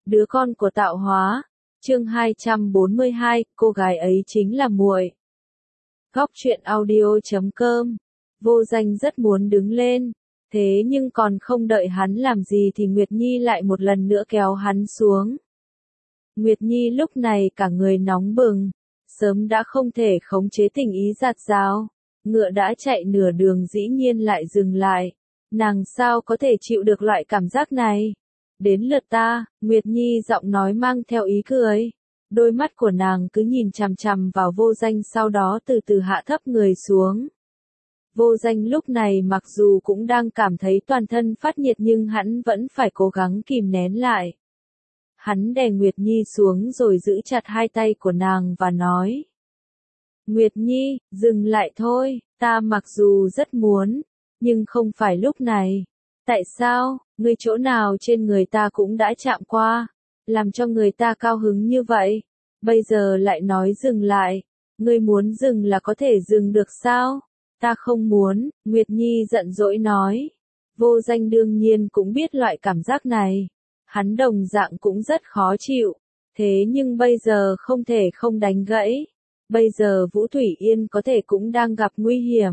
Đứa con của tạo hóa. Chương 242, cô gái ấy chính là muội. Góc truyện audio.com. Vô Danh rất muốn đứng lên, thế nhưng còn không đợi hắn làm gì thì Nguyệt Nhi lại một lần nữa kéo hắn xuống. Nguyệt Nhi lúc này cả người nóng bừng, sớm đã không thể khống chế tình ý giạt dao, ngựa đã chạy nửa đường dĩ nhiên lại dừng lại, nàng sao có thể chịu được loại cảm giác này? Đến lượt ta, Nguyệt Nhi giọng nói mang theo ý cười. Đôi mắt của nàng cứ nhìn chằm chằm vào Vô Danh, sau đó từ từ hạ thấp người xuống. Vô Danh lúc này mặc dù cũng đang cảm thấy toàn thân phát nhiệt nhưng hắn vẫn phải cố gắng kìm nén lại. Hắn đè Nguyệt Nhi xuống rồi giữ chặt hai tay của nàng và nói. Nguyệt Nhi, dừng lại thôi, ta mặc dù rất muốn, nhưng không phải lúc này. Tại sao, ngươi chỗ nào trên người ta cũng đã chạm qua, làm cho người ta cao hứng như vậy, bây giờ lại nói dừng lại, ngươi muốn dừng là có thể dừng được sao? Ta không muốn, Nguyệt Nhi giận dỗi nói. Vô Danh đương nhiên cũng biết loại cảm giác này, hắn đồng dạng cũng rất khó chịu, thế nhưng bây giờ không thể không đánh gãy, bây giờ Vũ Thủy Yên có thể cũng đang gặp nguy hiểm.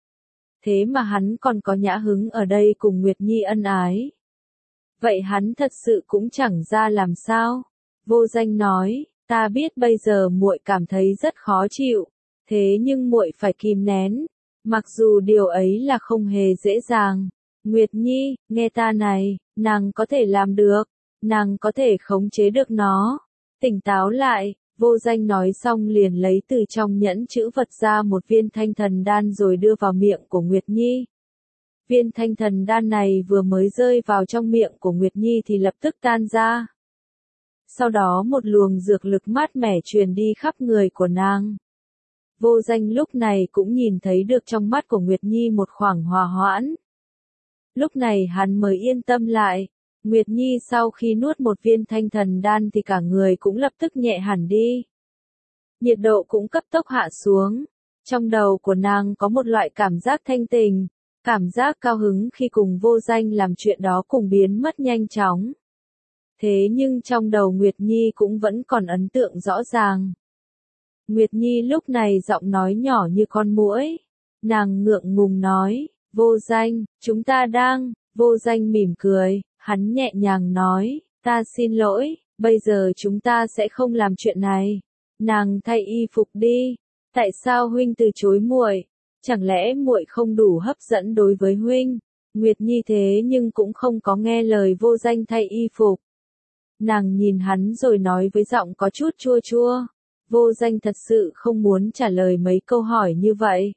Thế mà hắn còn có nhã hứng ở đây cùng Nguyệt Nhi ân ái. Vậy hắn thật sự cũng chẳng ra làm sao. Vô Danh nói, ta biết bây giờ muội cảm thấy rất khó chịu, thế nhưng muội phải kìm nén, mặc dù điều ấy là không hề dễ dàng. Nguyệt Nhi, nghe ta này, nàng có thể làm được, nàng có thể khống chế được nó. Tỉnh táo lại. Vô Danh nói xong liền lấy từ trong nhẫn chữ vật ra một viên thanh thần đan rồi đưa vào miệng của Nguyệt Nhi. Viên thanh thần đan này vừa mới rơi vào trong miệng của Nguyệt Nhi thì lập tức tan ra. Sau đó một luồng dược lực mát mẻ truyền đi khắp người của nàng. Vô Danh lúc này cũng nhìn thấy được trong mắt của Nguyệt Nhi một khoảng hòa hoãn. Lúc này hắn mới yên tâm lại. Nguyệt Nhi sau khi nuốt một viên thanh thần đan thì cả người cũng lập tức nhẹ hẳn đi. Nhiệt độ cũng cấp tốc hạ xuống. Trong đầu của nàng có một loại cảm giác thanh tình, cảm giác cao hứng khi cùng Vô Danh làm chuyện đó cùng biến mất nhanh chóng. Thế nhưng trong đầu Nguyệt Nhi cũng vẫn còn ấn tượng rõ ràng. Nguyệt Nhi lúc này giọng nói nhỏ như con muỗi. Nàng ngượng ngùng nói, Vô Danh, chúng ta đang. Vô Danh mỉm cười. Hắn nhẹ nhàng nói, ta xin lỗi, bây giờ chúng ta sẽ không làm chuyện này. Nàng thay y phục đi. Tại sao huynh từ chối muội? Chẳng lẽ muội không đủ hấp dẫn đối với huynh? Nguyệt Nhi thế nhưng cũng không có nghe lời Vô Danh thay y phục. Nàng nhìn hắn rồi nói với giọng có chút chua chua. Vô Danh thật sự không muốn trả lời mấy câu hỏi như vậy.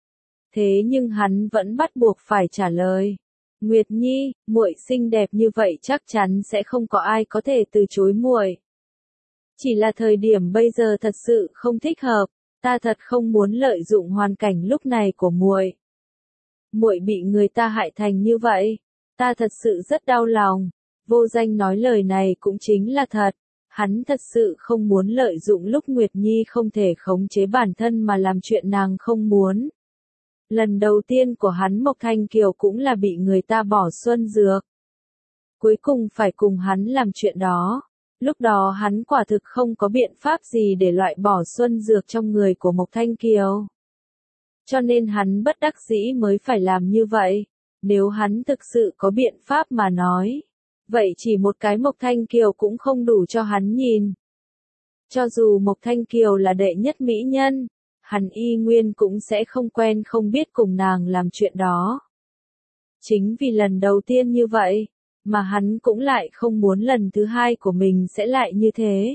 Thế nhưng hắn vẫn bắt buộc phải trả lời. Nguyệt Nhi, muội xinh đẹp như vậy chắc chắn sẽ không có ai có thể từ chối muội. Chỉ là thời điểm bây giờ thật sự không thích hợp, ta thật không muốn lợi dụng hoàn cảnh lúc này của muội. Muội bị người ta hại thành như vậy, ta thật sự rất đau lòng. Vô Danh nói lời này cũng chính là thật, hắn thật sự không muốn lợi dụng lúc Nguyệt Nhi không thể khống chế bản thân mà làm chuyện nàng không muốn. Lần đầu tiên của hắn Mộc Thanh Kiều cũng là bị người ta bỏ xuân dược. Cuối cùng phải cùng hắn làm chuyện đó. Lúc đó hắn quả thực không có biện pháp gì để loại bỏ xuân dược trong người của Mộc Thanh Kiều. Cho nên hắn bất đắc dĩ mới phải làm như vậy. Nếu hắn thực sự có biện pháp mà nói, vậy chỉ một cái Mộc Thanh Kiều cũng không đủ cho hắn nhìn. Cho dù Mộc Thanh Kiều là đệ nhất mỹ nhân, hắn y nguyên cũng sẽ không quen không biết cùng nàng làm chuyện đó. Chính vì lần đầu tiên như vậy, mà hắn cũng lại không muốn lần thứ hai của mình sẽ lại như thế.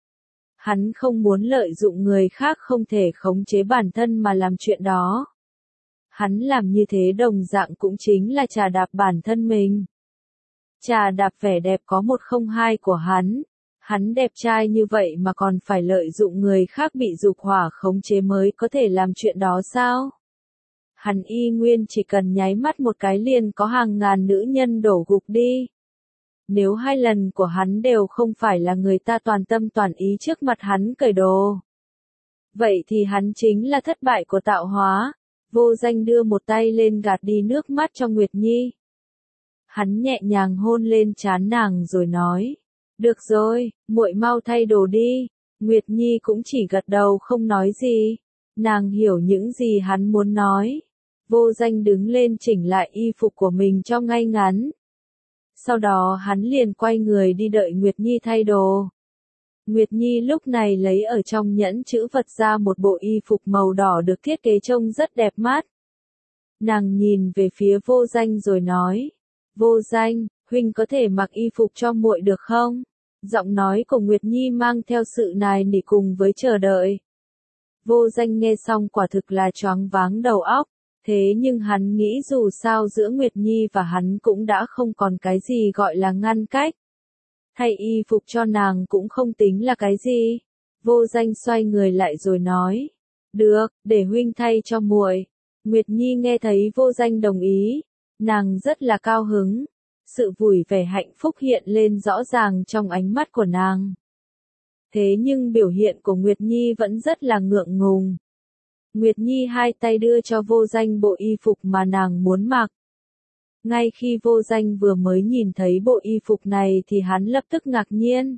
Hắn không muốn lợi dụng người khác không thể khống chế bản thân mà làm chuyện đó. Hắn làm như thế đồng dạng cũng chính là trà đạp bản thân mình. Trà đạp vẻ đẹp có một không hai của hắn. Hắn đẹp trai như vậy mà còn phải lợi dụng người khác bị dục hỏa khống chế mới có thể làm chuyện đó sao? Hắn y nguyên chỉ cần nháy mắt một cái liền có hàng ngàn nữ nhân đổ gục đi. Nếu hai lần của hắn đều không phải là người ta toàn tâm toàn ý trước mặt hắn cởi đồ, vậy thì hắn chính là thất bại của tạo hóa. Vô Danh đưa một tay lên gạt đi nước mắt cho Nguyệt Nhi. Hắn nhẹ nhàng hôn lên trán nàng rồi nói, Được rồi, muội mau thay đồ đi. Nguyệt Nhi cũng chỉ gật đầu không nói gì. Nàng hiểu những gì hắn muốn nói. Vô Danh đứng lên chỉnh lại y phục của mình cho ngay ngắn. Sau đó hắn liền quay người đi đợi Nguyệt Nhi thay đồ. Nguyệt Nhi lúc này lấy ở trong nhẫn chữ vật ra một bộ y phục màu đỏ được thiết kế trông rất đẹp mắt. Nàng nhìn về phía Vô Danh rồi nói, Vô Danh, huynh có thể mặc y phục cho muội được không? Giọng nói của Nguyệt Nhi mang theo sự nài nỉ cùng với chờ đợi. Vô Danh nghe xong quả thực là choáng váng đầu óc, thế nhưng hắn nghĩ dù sao giữa Nguyệt Nhi và hắn cũng đã không còn cái gì gọi là ngăn cách. Thay y phục cho nàng cũng không tính là cái gì. Vô Danh xoay người lại rồi nói, được, để huynh thay cho muội. Nguyệt Nhi nghe thấy Vô Danh đồng ý, nàng rất là cao hứng. Sự vui vẻ hạnh phúc hiện lên rõ ràng trong ánh mắt của nàng. Thế nhưng biểu hiện của Nguyệt Nhi vẫn rất là ngượng ngùng. Nguyệt Nhi hai tay đưa cho Vô Danh bộ y phục mà nàng muốn mặc. Ngay khi Vô Danh vừa mới nhìn thấy bộ y phục này thì hắn lập tức ngạc nhiên.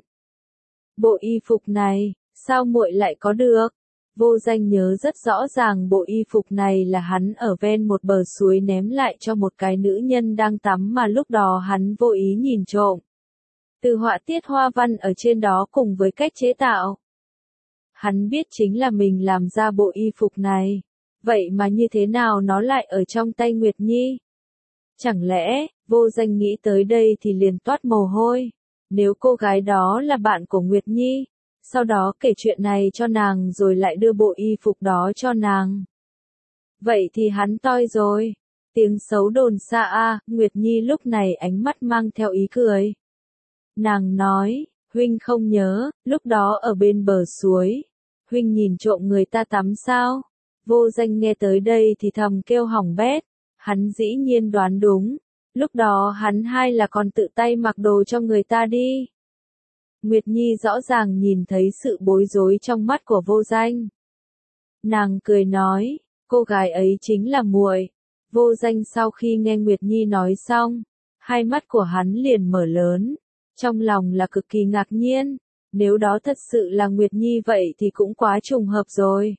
Bộ y phục này, sao muội lại có được? Vô Danh nhớ rất rõ ràng bộ y phục này là hắn ở ven một bờ suối ném lại cho một cái nữ nhân đang tắm mà lúc đó hắn vô ý nhìn trộm. Từ họa tiết hoa văn ở trên đó cùng với cách chế tạo. Hắn biết chính là mình làm ra bộ y phục này. Vậy mà như thế nào nó lại ở trong tay Nguyệt Nhi? Chẳng lẽ, Vô Danh nghĩ tới đây thì liền toát mồ hôi. Nếu cô gái đó là bạn của Nguyệt Nhi, sau đó kể chuyện này cho nàng rồi lại đưa bộ y phục đó cho nàng. Vậy thì hắn toi rồi. Tiếng xấu đồn xa a, Nguyệt Nhi lúc này ánh mắt mang theo ý cười. Nàng nói, huynh không nhớ, lúc đó ở bên bờ suối, huynh nhìn trộm người ta tắm sao? Vô Danh nghe tới đây thì thầm kêu hỏng bét, hắn dĩ nhiên đoán đúng, lúc đó hắn hay là còn tự tay mặc đồ cho người ta đi. Nguyệt Nhi rõ ràng nhìn thấy sự bối rối trong mắt của Vô Danh. Nàng cười nói, cô gái ấy chính là muội. Vô Danh sau khi nghe Nguyệt Nhi nói xong, hai mắt của hắn liền mở lớn, trong lòng là cực kỳ ngạc nhiên, nếu đó thật sự là Nguyệt Nhi vậy thì cũng quá trùng hợp rồi.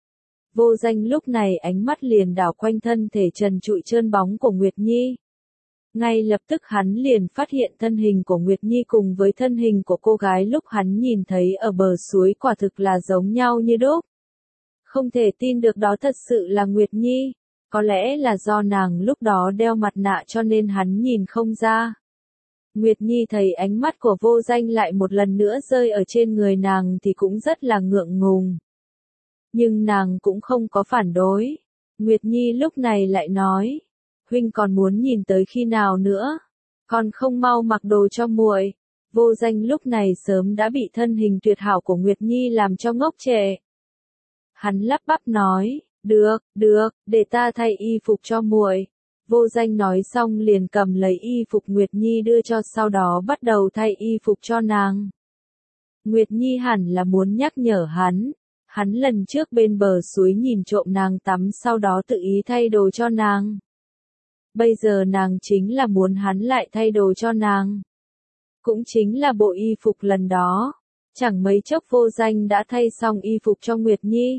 Vô Danh lúc này ánh mắt liền đảo quanh thân thể trần trụi trơn bóng của Nguyệt Nhi. Ngay lập tức hắn liền phát hiện thân hình của Nguyệt Nhi cùng với thân hình của cô gái lúc hắn nhìn thấy ở bờ suối quả thực là giống nhau như đúc. Không thể tin được đó thật sự là Nguyệt Nhi, có lẽ là do nàng lúc đó đeo mặt nạ cho nên hắn nhìn không ra. Nguyệt Nhi thấy ánh mắt của Vô Danh lại một lần nữa rơi ở trên người nàng thì cũng rất là ngượng ngùng. Nhưng nàng cũng không có phản đối. Nguyệt Nhi lúc này lại nói, huynh còn muốn nhìn tới khi nào nữa? Còn không mau mặc đồ cho muội. Vô Danh lúc này sớm đã bị thân hình tuyệt hảo của Nguyệt Nhi làm cho ngốc trệ. Hắn lắp bắp nói, được, để ta thay y phục cho muội. Vô Danh nói xong liền cầm lấy y phục Nguyệt Nhi đưa cho, sau đó bắt đầu thay y phục cho nàng. Nguyệt Nhi hẳn là muốn nhắc nhở hắn lần trước bên bờ suối nhìn trộm nàng tắm sau đó tự ý thay đồ cho nàng. Bây giờ nàng chính là muốn hắn lại thay đồ cho nàng. Cũng chính là bộ y phục lần đó. Chẳng mấy chốc Vô Danh đã thay xong y phục cho Nguyệt Nhi.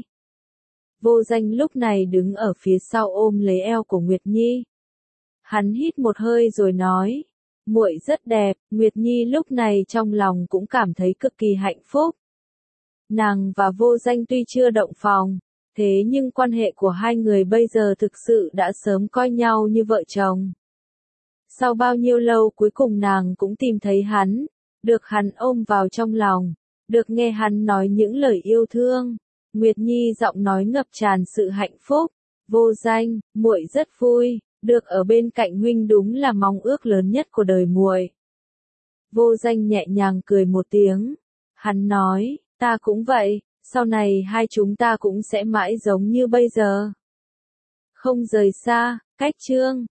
Vô Danh lúc này đứng ở phía sau ôm lấy eo của Nguyệt Nhi. Hắn hít một hơi rồi nói, muội rất đẹp. Nguyệt Nhi lúc này trong lòng cũng cảm thấy cực kỳ hạnh phúc. Nàng và Vô Danh tuy chưa động phòng, thế nhưng quan hệ của hai người bây giờ thực sự đã sớm coi nhau như vợ chồng. Sau bao nhiêu lâu cuối cùng nàng cũng tìm thấy hắn, được hắn ôm vào trong lòng, được nghe hắn nói những lời yêu thương. Nguyệt Nhi giọng nói ngập tràn sự hạnh phúc. Vô Danh, muội rất vui, được ở bên cạnh huynh đúng là mong ước lớn nhất của đời muội. Vô Danh nhẹ nhàng cười một tiếng. Hắn nói, ta cũng vậy, sau này hai chúng ta cũng sẽ mãi giống như bây giờ. Không rời xa, cách chương